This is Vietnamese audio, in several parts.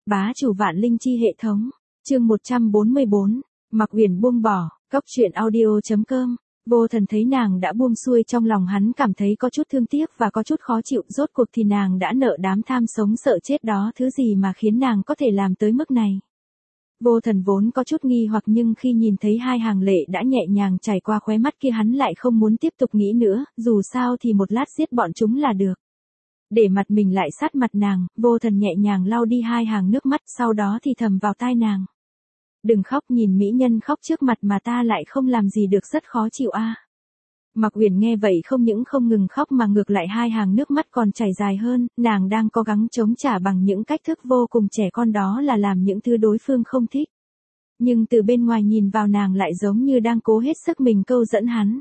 Bá chủ vạn linh chi hệ thống. Chương 144. Mạc Uyển buông bỏ. Cốc truyện audio.com. Vô Thần thấy nàng đã buông xuôi, trong lòng hắn cảm thấy có chút thương tiếc và có chút khó chịu, rốt cuộc thì nàng đã nợ đám tham sống sợ chết đó thứ gì mà khiến nàng có thể làm tới mức này. Vô Thần vốn có chút nghi hoặc, nhưng khi nhìn thấy hai hàng lệ đã nhẹ nhàng chảy qua khóe mắt kia, hắn lại không muốn tiếp tục nghĩ nữa, dù sao thì một lát giết bọn chúng là được. Để mặt mình lại sát mặt nàng, Vô Thần nhẹ nhàng lau đi hai hàng nước mắt, sau đó thì thầm vào tai nàng. Đừng khóc, nhìn mỹ nhân khóc trước mặt mà ta lại không làm gì được, rất khó chịu a. Mạc Uyển nghe vậy không những không ngừng khóc mà ngược lại hai hàng nước mắt còn chảy dài hơn, nàng đang cố gắng chống trả bằng những cách thức vô cùng trẻ con, đó là làm những thứ đối phương không thích. Nhưng từ bên ngoài nhìn vào nàng lại giống như đang cố hết sức mình câu dẫn hắn.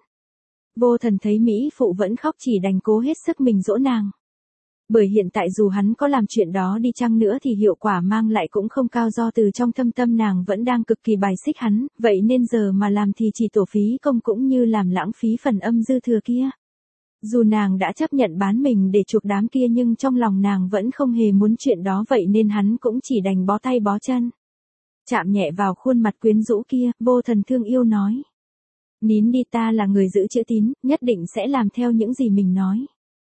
Vô Thần thấy mỹ phụ vẫn khóc chỉ đành cố hết sức mình dỗ nàng. Bởi hiện tại dù hắn có làm chuyện đó đi chăng nữa thì hiệu quả mang lại cũng không cao, do từ trong thâm tâm nàng vẫn đang cực kỳ bài xích hắn, vậy nên giờ mà làm thì chỉ tổ phí công cũng như làm lãng phí phần âm dư thừa kia. Dù nàng đã chấp nhận bán mình để chuộc đám kia nhưng trong lòng nàng vẫn không hề muốn chuyện đó, vậy nên hắn cũng chỉ đành bó tay bó chân. Chạm nhẹ vào khuôn mặt quyến rũ kia, Vô Thần thương yêu nói. Nín đi, ta là người giữ chữ tín, nhất định sẽ làm theo những gì mình nói.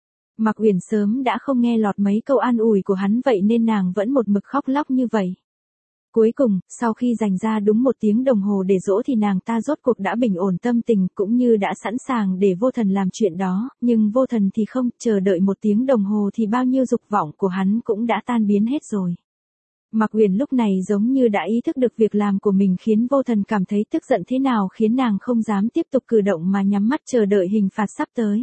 Mạc Uyển sớm đã không nghe lọt mấy câu an ủi của hắn, vậy nên nàng vẫn một mực khóc lóc như vậy. Cuối cùng, sau khi dành ra đúng 1 tiếng đồng hồ để dỗ thì nàng ta rốt cuộc đã bình ổn tâm tình, cũng như đã sẵn sàng để Vô Thần làm chuyện đó, nhưng Vô Thần thì không, chờ đợi 1 tiếng đồng hồ thì bao nhiêu dục vọng của hắn cũng đã tan biến hết rồi. Mạc Uyển lúc này giống như đã ý thức được việc làm của mình khiến Vô Thần cảm thấy tức giận thế nào, khiến nàng không dám tiếp tục cử động mà nhắm mắt chờ đợi hình phạt sắp tới.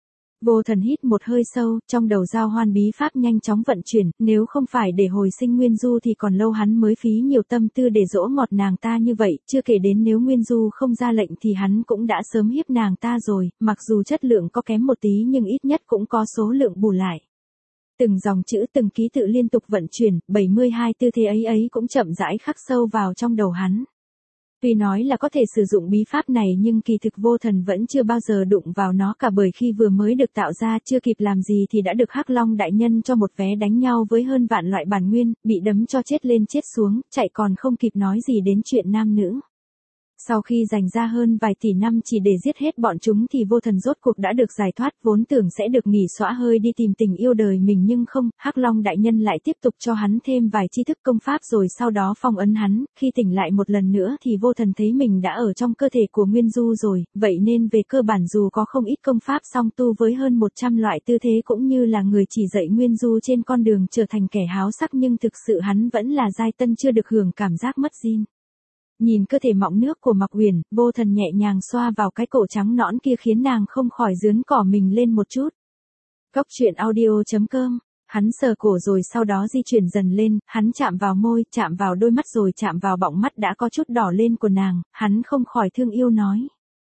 Vô Thần hít một hơi sâu, trong đầu giao hoan bí pháp nhanh chóng vận chuyển, nếu không phải để hồi sinh Nguyên Du thì còn lâu hắn mới phí nhiều tâm tư để dỗ ngọt nàng ta như vậy, chưa kể đến nếu Nguyên Du không ra lệnh thì hắn cũng đã sớm hiếp nàng ta rồi, mặc dù chất lượng có kém một tí nhưng ít nhất cũng có số lượng bù lại. Từng dòng chữ từng ký tự liên tục vận chuyển, 72 tư thế ấy cũng chậm rãi khắc sâu vào trong đầu hắn. Tuy nói là có thể sử dụng bí pháp này nhưng kỳ thực Vô Thần vẫn chưa bao giờ đụng vào nó cả, bởi khi vừa mới được tạo ra chưa kịp làm gì thì đã được Hắc Long đại nhân cho một vé đánh nhau với hơn vạn loại bản nguyên, bị đấm cho chết lên chết xuống, chạy còn không kịp nói gì đến chuyện nam nữ. Sau khi dành ra hơn vài tỷ năm chỉ để giết hết bọn chúng thì Vô Thần rốt cuộc đã được giải thoát, vốn tưởng sẽ được nghỉ xõa hơi đi tìm tình yêu đời mình nhưng không, Hắc Long đại nhân lại tiếp tục cho hắn thêm vài tri thức công pháp rồi sau đó phong ấn hắn, khi tỉnh lại một lần nữa thì Vô Thần thấy mình đã ở trong cơ thể của Nguyên Du rồi, vậy nên về cơ bản dù có không ít công pháp song tu với hơn 100 loại tư thế cũng như là người chỉ dạy Nguyên Du trên con đường trở thành kẻ háo sắc, nhưng thực sự hắn vẫn là giai tân chưa được hưởng cảm giác mất zin. Nhìn cơ thể mọng nước của Mạc Uyển, Vô Thần nhẹ nhàng xoa vào cái cổ trắng nõn kia khiến nàng không khỏi rướn cỏ mình lên một chút. Cốc truyện audio.com. Hắn sờ cổ rồi sau đó di chuyển dần lên, hắn chạm vào môi, chạm vào đôi mắt rồi chạm vào bọng mắt đã có chút đỏ lên của nàng, hắn không khỏi thương yêu nói.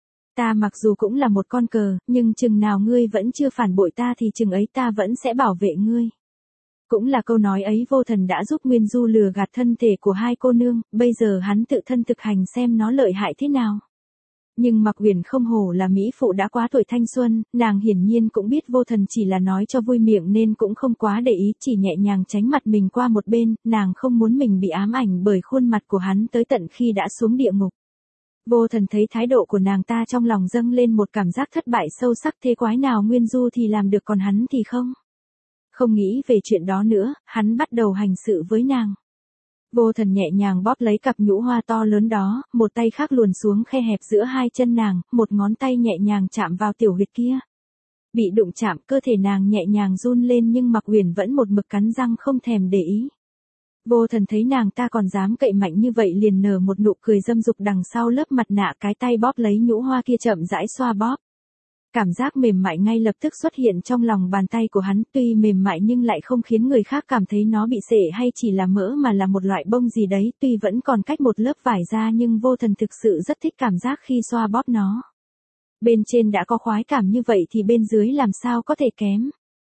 Ta mặc dù cũng là một con cờ, nhưng chừng nào ngươi vẫn chưa phản bội ta thì chừng ấy ta vẫn sẽ bảo vệ ngươi. Cũng là câu nói ấy Vô Thần đã giúp Nguyên Du lừa gạt thân thể của hai cô nương, bây giờ hắn tự thân thực hành xem nó lợi hại thế nào. Nhưng Mạc Uyển không hổ là mỹ phụ đã quá tuổi thanh xuân, nàng hiển nhiên cũng biết Vô Thần chỉ là nói cho vui miệng nên cũng không quá để ý, chỉ nhẹ nhàng tránh mặt mình qua một bên, nàng không muốn mình bị ám ảnh bởi khuôn mặt của hắn tới tận khi đã xuống địa ngục. Vô Thần thấy thái độ của nàng ta trong lòng dâng lên một cảm giác thất bại sâu sắc, thế quái nào Nguyên Du thì làm được còn hắn thì không. Không nghĩ về chuyện đó nữa, hắn bắt đầu hành sự với nàng. Vô Thần nhẹ nhàng bóp lấy cặp nhũ hoa to lớn đó, một tay khác luồn xuống khe hẹp giữa hai chân nàng, một ngón tay nhẹ nhàng chạm vào tiểu huyệt kia. Bị đụng chạm, cơ thể nàng nhẹ nhàng run lên nhưng Mạc Uyển vẫn một mực cắn răng không thèm để ý. Vô Thần thấy nàng ta còn dám cậy mạnh như vậy liền nở một nụ cười dâm dục đằng sau lớp mặt nạ, cái tay bóp lấy nhũ hoa kia chậm rãi xoa bóp. Cảm giác mềm mại ngay lập tức xuất hiện trong lòng bàn tay của hắn, tuy mềm mại nhưng lại không khiến người khác cảm thấy nó bị sệ hay chỉ là mỡ mà là một loại bông gì đấy, tuy vẫn còn cách một lớp vải ra nhưng Vô Thần thực sự rất thích cảm giác khi xoa bóp nó. Bên trên đã có khoái cảm như vậy thì bên dưới làm sao có thể kém.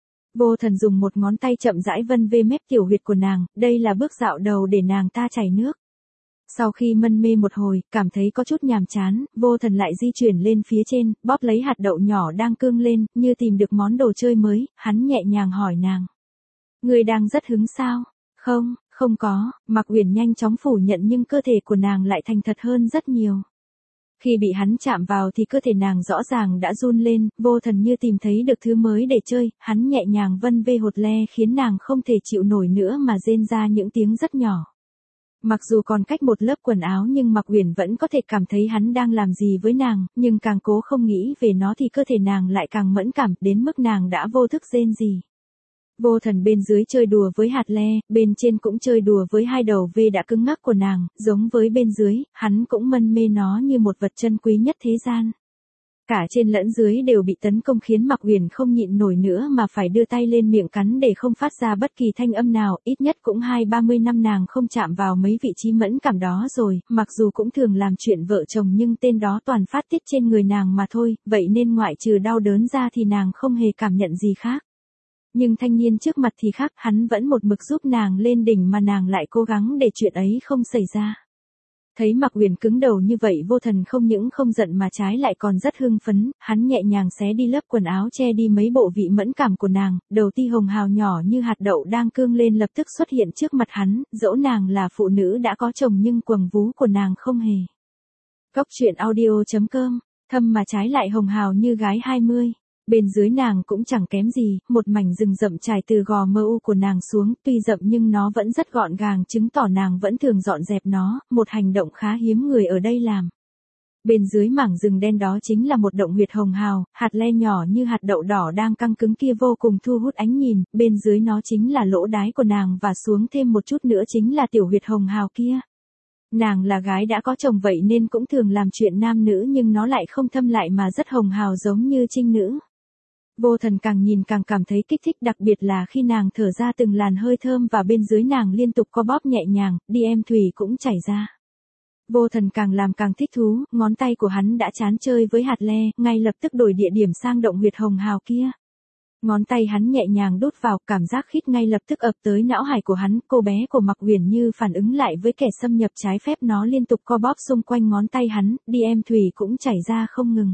Vô Thần dùng một ngón tay chậm rãi vân về mép tiểu huyệt của nàng, đây là bước dạo đầu để nàng ta chảy nước. Sau khi mân mê một hồi, cảm thấy có chút nhàm chán, Vô Thần lại di chuyển lên phía trên, bóp lấy hạt đậu nhỏ đang cương lên, như tìm được món đồ chơi mới, hắn nhẹ nhàng hỏi nàng. Ngươi đang rất hứng sao? Không, Không có, Mạc Uyển nhanh chóng phủ nhận nhưng cơ thể của nàng lại thành thật hơn rất nhiều. Khi bị hắn chạm vào thì cơ thể nàng rõ ràng đã run lên, Vô Thần như tìm thấy được thứ mới để chơi, hắn nhẹ nhàng vân vê hột le khiến nàng không thể chịu nổi nữa mà rên ra những tiếng rất nhỏ. Mặc dù còn cách một lớp quần áo nhưng Mạc Uyển vẫn có thể cảm thấy hắn đang làm gì với nàng, nhưng càng cố không nghĩ về nó thì cơ thể nàng lại càng mẫn cảm đến mức nàng đã vô thức rên rỉ. Vô Thần bên dưới chơi đùa với hạt le, bên trên cũng chơi đùa với hai đầu V đã cứng ngắc của nàng, giống với bên dưới, hắn cũng mân mê nó như một vật chân quý nhất thế gian. Cả trên lẫn dưới đều bị tấn công khiến Mạc Uyển không nhịn nổi nữa mà phải đưa tay lên miệng cắn để không phát ra bất kỳ thanh âm nào, ít nhất cũng 20-30 năm nàng không chạm vào mấy vị trí mẫn cảm đó rồi, mặc dù cũng thường làm chuyện vợ chồng nhưng tên đó toàn phát tiết trên người nàng mà thôi, vậy nên ngoại trừ đau đớn ra thì nàng không hề cảm nhận gì khác. Nhưng thanh niên trước mặt thì khác, hắn vẫn một mực giúp nàng lên đỉnh mà nàng lại cố gắng để chuyện ấy không xảy ra. Thấy Mạc Uyển cứng đầu như vậy, Vô Thần không những không giận mà trái lại còn rất hưng phấn, hắn nhẹ nhàng xé đi lớp quần áo che đi mấy bộ vị mẫn cảm của nàng, đầu ti hồng hào nhỏ như hạt đậu đang cương lên lập tức xuất hiện trước mặt hắn, dẫu nàng là phụ nữ đã có chồng nhưng quầng vú của nàng không hề. Cóc truyện audio.com, thâm mà trái lại hồng hào như gái 20. Bên dưới nàng cũng chẳng kém gì, một mảnh rừng rậm trải từ gò mơ u của nàng xuống, tuy rậm nhưng nó vẫn rất gọn gàng, chứng tỏ nàng vẫn thường dọn dẹp nó, một hành động khá hiếm người ở đây làm. Bên dưới mảng rừng đen đó chính là một động huyệt hồng hào, hạt le nhỏ như hạt đậu đỏ đang căng cứng kia vô cùng thu hút ánh nhìn, bên dưới nó chính là lỗ đái của nàng và xuống thêm một chút nữa chính là tiểu huyệt hồng hào kia. Nàng là gái đã có chồng vậy nên cũng thường làm chuyện nam nữ nhưng nó lại không thâm lại mà rất hồng hào giống như trinh nữ. Vô Thần càng nhìn càng cảm thấy kích thích, đặc biệt là khi nàng thở ra từng làn hơi thơm và bên dưới nàng liên tục co bóp nhẹ nhàng, đi em thủy cũng chảy ra. Vô Thần càng làm càng thích thú, ngón tay của hắn đã chán chơi với hạt le, ngay lập tức đổi địa điểm sang động huyệt hồng hào kia. Ngón tay hắn nhẹ nhàng đút vào, cảm giác khít ngay lập tức ập tới não hải của hắn, cô bé của Mạc Uyển như phản ứng lại với kẻ xâm nhập trái phép, nó liên tục co bóp xung quanh ngón tay hắn, đi em thủy cũng chảy ra không ngừng.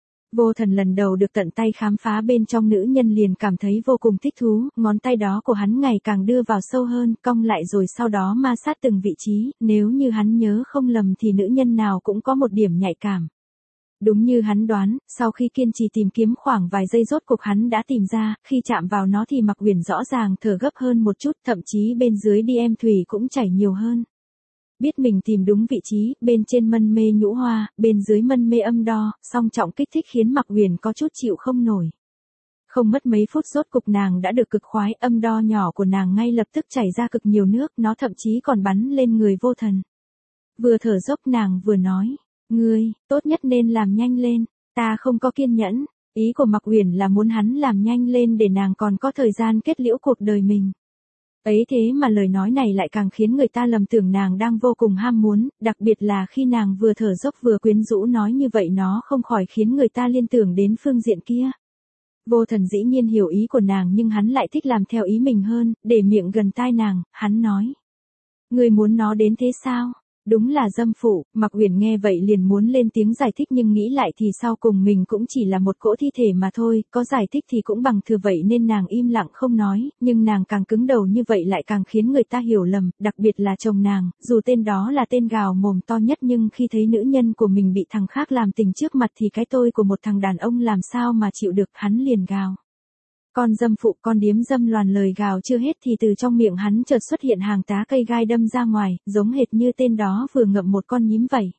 Vô Thần lần đầu được tận tay khám phá bên trong nữ nhân liền cảm thấy vô cùng thích thú, ngón tay đó của hắn ngày càng đưa vào sâu hơn, cong lại rồi sau đó ma sát từng vị trí, nếu như hắn nhớ không lầm thì nữ nhân nào cũng có một điểm nhạy cảm. Đúng như hắn đoán, sau khi kiên trì tìm kiếm khoảng vài giây rốt cuộc hắn đã tìm ra, khi chạm vào nó thì Mạc Uyển rõ ràng thở gấp hơn một chút, thậm chí bên dưới đi em thủy cũng chảy nhiều hơn. Biết mình tìm đúng vị trí, bên trên mân mê nhũ hoa, bên dưới mân mê âm đo, song trọng kích thích khiến Mạc Uyển có chút chịu không nổi. Không mất mấy phút rốt cục nàng đã được cực khoái, âm đo nhỏ của nàng ngay lập tức chảy ra cực nhiều nước, nó thậm chí còn bắn lên người Vô Thần. Vừa thở dốc nàng vừa nói, ngươi, tốt nhất nên làm nhanh lên, ta không có kiên nhẫn, ý của Mạc Uyển là muốn hắn làm nhanh lên để nàng còn có thời gian kết liễu cuộc đời mình. Ấy thế mà lời nói này lại càng khiến người ta lầm tưởng nàng đang vô cùng ham muốn, đặc biệt là khi nàng vừa thở dốc vừa quyến rũ nói như vậy nó không khỏi khiến người ta liên tưởng đến phương diện kia. Vô Thần dĩ nhiên hiểu ý của nàng nhưng hắn lại thích làm theo ý mình hơn, để miệng gần tai nàng, hắn nói. Ngươi muốn nó đến thế sao? Đúng là dâm phụ, Mạc Uyển nghe vậy liền muốn lên tiếng giải thích nhưng nghĩ lại thì sau cùng mình cũng chỉ là một cỗ thi thể mà thôi, có giải thích thì cũng bằng thừa vậy nên nàng im lặng không nói, nhưng nàng càng cứng đầu như vậy lại càng khiến người ta hiểu lầm, đặc biệt là chồng nàng, dù tên đó là tên gào mồm to nhất nhưng khi thấy nữ nhân của mình bị thằng khác làm tình trước mặt thì cái tôi của một thằng đàn ông làm sao mà chịu được, hắn liền gào. Con dâm phụ, con điếm dâm loàn, lời gào chưa hết thì từ trong miệng hắn chợt xuất hiện hàng tá cây gai đâm ra ngoài, giống hệt như tên đó vừa ngậm một con nhím vậy.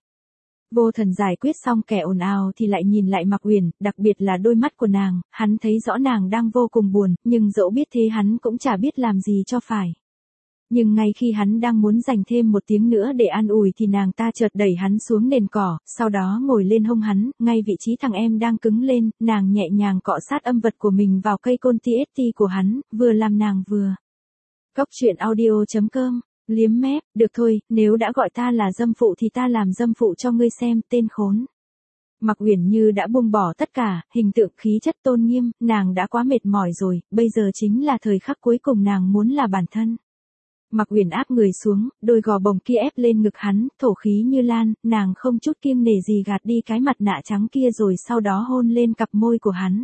Vô Thần giải quyết xong kẻ ồn ào thì lại nhìn lại Mạc Uyển, đặc biệt là đôi mắt của nàng, hắn thấy rõ nàng đang vô cùng buồn, nhưng dẫu biết thế hắn cũng chả biết làm gì cho phải. Nhưng ngay khi hắn đang muốn dành thêm một tiếng nữa để an ủi thì nàng ta chợt đẩy hắn xuống nền cỏ, sau đó ngồi lên hông hắn, ngay vị trí thằng em đang cứng lên, nàng nhẹ nhàng cọ sát âm vật của mình vào cây côn TST của hắn, vừa làm nàng vừa. Cóc truyện audio.com, liếm mép, được thôi, nếu đã gọi ta là dâm phụ thì ta làm dâm phụ cho ngươi xem, tên khốn. Mạc Uyển như đã buông bỏ tất cả, hình tượng khí chất tôn nghiêm, nàng đã quá mệt mỏi rồi, bây giờ chính là thời khắc cuối cùng nàng muốn là bản thân. Mạc Uyển áp người xuống, đôi gò bồng kia ép lên ngực hắn, thổ khí như lan, nàng không chút kiêng nể gì gạt đi cái mặt nạ trắng kia rồi sau đó hôn lên cặp môi của hắn.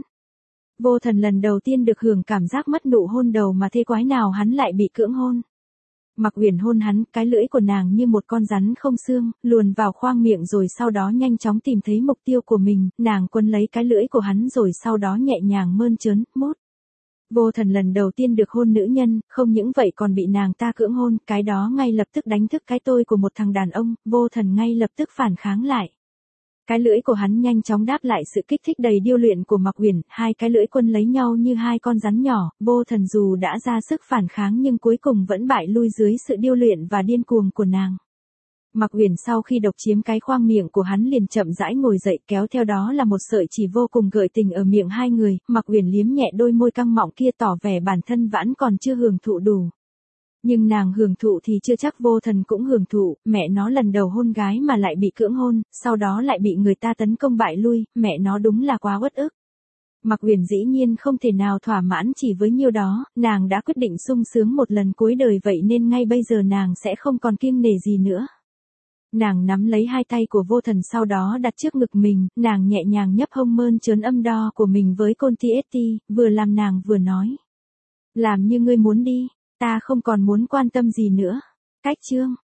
Vô Thần lần đầu tiên được hưởng cảm giác mất nụ hôn đầu mà thế quái nào hắn lại bị cưỡng hôn. Mạc Uyển hôn hắn, cái lưỡi của nàng như một con rắn không xương, luồn vào khoang miệng rồi sau đó nhanh chóng tìm thấy mục tiêu của mình, nàng quấn lấy cái lưỡi của hắn rồi sau đó nhẹ nhàng mơn trớn, mút. Vô Thần lần đầu tiên được hôn nữ nhân, không những vậy còn bị nàng ta cưỡng hôn, cái đó ngay lập tức đánh thức cái tôi của một thằng đàn ông, Vô Thần ngay lập tức phản kháng lại. Cái lưỡi của hắn nhanh chóng đáp lại sự kích thích đầy điêu luyện của Mạc Uyển, hai cái lưỡi quân lấy nhau như hai con rắn nhỏ, Vô Thần dù đã ra sức phản kháng nhưng cuối cùng vẫn bại lui dưới sự điêu luyện và điên cuồng của nàng. Mạc Uyển sau khi độc chiếm cái khoang miệng của hắn liền chậm rãi ngồi dậy, kéo theo đó là một sợi chỉ vô cùng gợi tình ở miệng hai người, Mạc Uyển liếm nhẹ đôi môi căng mọng kia tỏ vẻ bản thân vẫn còn chưa hưởng thụ đủ. Nhưng nàng hưởng thụ thì chưa chắc Vô Thần cũng hưởng thụ, mẹ nó lần đầu hôn gái mà lại bị cưỡng hôn, sau đó lại bị người ta tấn công bại lui, mẹ nó đúng là quá uất ức. Mạc Uyển dĩ nhiên không thể nào thỏa mãn chỉ với nhiêu đó, nàng đã quyết định sung sướng một lần cuối đời vậy nên ngay bây giờ nàng sẽ không còn kiêng nể gì nữa. Nàng nắm lấy hai tay của Vô Thần sau đó đặt trước ngực mình, nàng nhẹ nhàng nhấp hông mơn trớn âm đo của mình với côn TST, vừa làm nàng vừa nói. Làm như ngươi muốn đi, ta không còn muốn quan tâm gì nữa. Cách chương